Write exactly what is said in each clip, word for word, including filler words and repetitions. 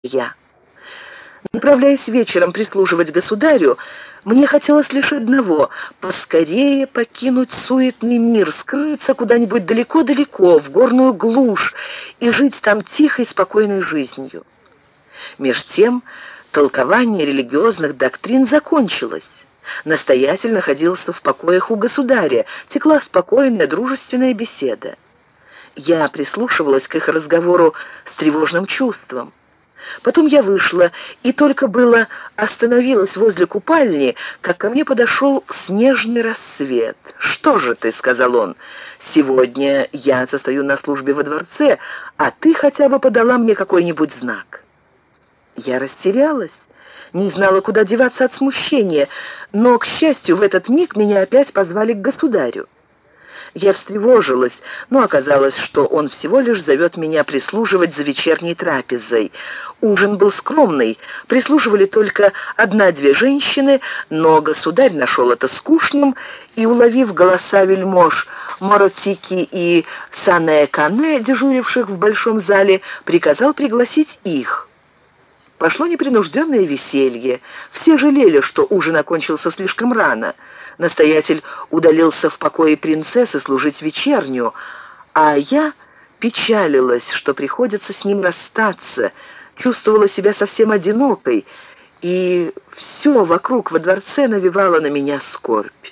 я. Направляясь вечером прислуживать государю, мне хотелось лишь одного — поскорее покинуть суетный мир, скрыться куда-нибудь далеко-далеко, в горную глушь, и жить там тихой, спокойной жизнью. Меж тем толкование религиозных доктрин закончилось. Настоятель находился в покоях у государя, текла спокойная, дружественная беседа. Я прислушивалась к их разговору с тревожным чувством. Потом я вышла, и только было остановилась возле купальни, как ко мне подошел снежный рассвет. «Что же ты?» — сказал он. «Сегодня я состою на службе во дворце, а ты хотя бы подала мне какой-нибудь знак». Я растерялась, не знала, куда деваться от смущения, но, к счастью, в этот миг меня опять позвали к государю. Я встревожилась, но оказалось, что он всего лишь зовет меня прислуживать за вечерней трапезой. Ужин был скромный, прислуживали только одна-две женщины, но государь нашел это скучным и, уловив голоса вельмож Моротики и Сане-Кане, дежуривших в большом зале, приказал пригласить их. Пошло непринужденное веселье. Все жалели, что ужин окончился слишком рано. Настоятель удалился в покое принцессы служить вечерню, а я печалилась, что приходится с ним расстаться, чувствовала себя совсем одинокой, и все вокруг во дворце навевало на меня скорбь.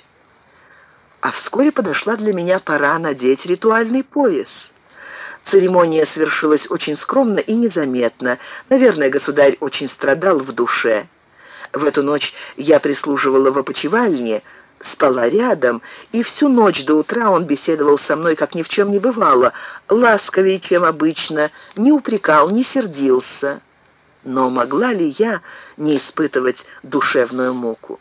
А вскоре подошла для меня пора надеть ритуальный пояс. Церемония свершилась очень скромно и незаметно. Наверное, государь очень страдал в душе. В эту ночь я прислуживала в опочивальне, спала рядом, и всю ночь до утра он беседовал со мной, как ни в чем не бывало, ласковее, чем обычно, не упрекал, не сердился. Но могла ли я не испытывать душевную муку?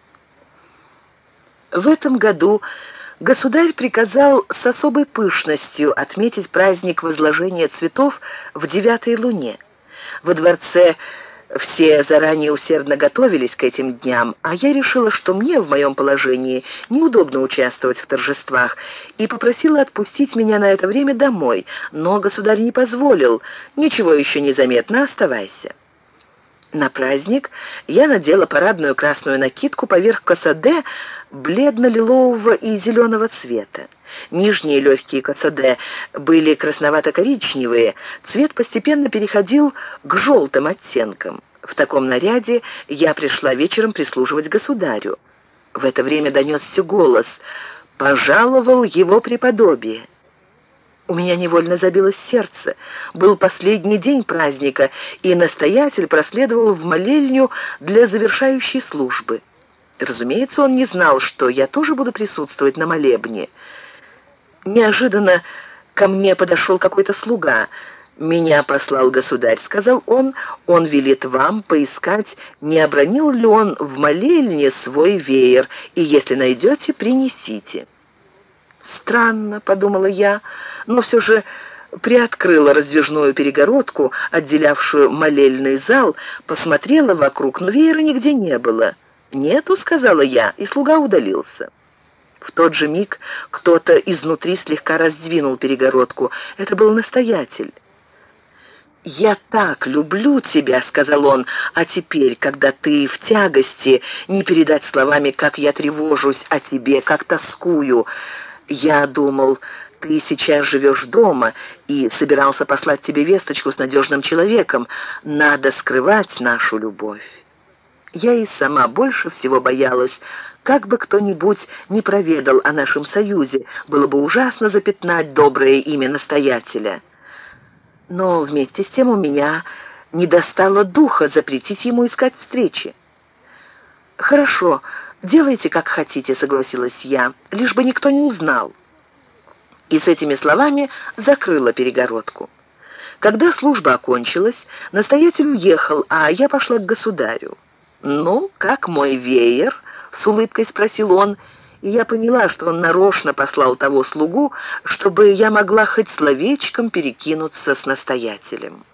В этом году государь приказал с особой пышностью отметить праздник возложения цветов в девятой луне. Во дворце все заранее усердно готовились к этим дням, а я решила, что мне в моем положении неудобно участвовать в торжествах, и попросила отпустить меня на это время домой, но государь не позволил. «Ничего еще не заметно, оставайся». На праздник я надела парадную красную накидку поверх косаде бледно-лилового и зеленого цвета. Нижние легкие косаде были красновато-коричневые, цвет постепенно переходил к желтым оттенкам. В таком наряде я пришла вечером прислуживать государю. В это время донесся голос: «Пожаловал его преподобие». У меня невольно забилось сердце. Был последний день праздника, и настоятель проследовал в молельню для завершающей службы. Разумеется, он не знал, что я тоже буду присутствовать на молебне. Неожиданно ко мне подошел какой-то слуга. «Меня послал государь», — сказал он, — «он велит вам поискать, не обронил ли он в молельне свой веер, и если найдете, принесите». «Странно», — подумала я, но все же приоткрыла раздвижную перегородку, отделявшую молельный зал, посмотрела вокруг, но веера нигде не было. «Нету», — сказала я, и слуга удалился. В тот же миг кто-то изнутри слегка раздвинул перегородку. Это был настоятель. «Я так люблю тебя», — сказал он, — «а теперь, когда ты в тягости, не передать словами, как я тревожусь о тебе, как тоскую. Я думал, ты сейчас живешь дома и собирался послать тебе весточку с надежным человеком. Надо скрывать нашу любовь». Я и сама больше всего боялась, как бы кто-нибудь не проведал о нашем союзе, было бы ужасно запятнать доброе имя настоятеля. Но вместе с тем у меня не достало духа запретить ему искать встречи. «Хорошо, делайте, как хотите», — согласилась я, — «лишь бы никто не узнал». И с этими словами закрыла перегородку. Когда служба окончилась, настоятель уехал, а я пошла к государю. «Ну, как мой веер?» — с улыбкой спросил он, и я поняла, что он нарочно послал того слугу, чтобы я могла хоть словечком перекинуться с настоятелем.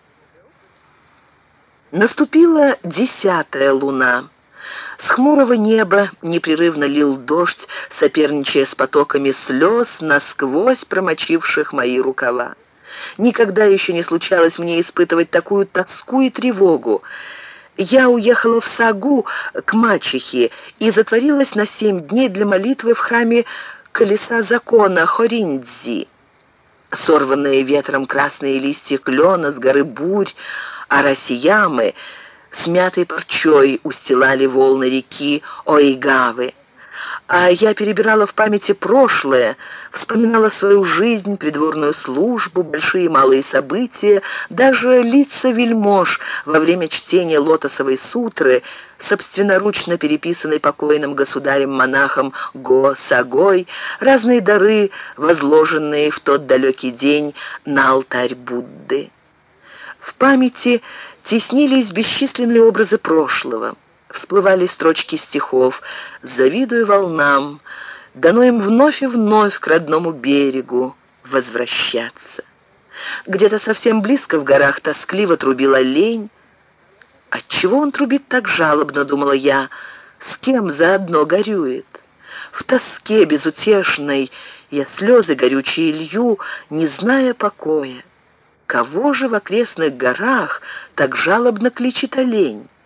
Наступила десятая луна. С хмурого неба непрерывно лил дождь, соперничая с потоками слез, насквозь промочивших мои рукава. Никогда еще не случалось мне испытывать такую тоску и тревогу. Я уехала в Сагу к мачехе и затворилась на семь дней для молитвы в храме Колеса Закона Хориндзи. Сорванные ветром красные листья клена с горы Бурь, Арасиямы, смятой парчой устилали волны реки Ойгавы. А я перебирала в памяти прошлое, вспоминала свою жизнь, придворную службу, большие и малые события, даже лица вельмож во время чтения лотосовой сутры, собственноручно переписанной покойным государем-монахом Го Сагой, разные дары, возложенные в тот далекий день на алтарь Будды. В памяти теснились бесчисленные образы прошлого. Всплывали строчки стихов: «Завидуя волнам, дано им вновь и вновь к родному берегу возвращаться». Где-то совсем близко в горах тоскливо трубил олень. «Отчего он трубит так жалобно?» — думала я. «С кем заодно горюет?» В тоске безутешной я слезы горючие лью, не зная покоя. Кого же в окрестных горах так жалобно кличет олень?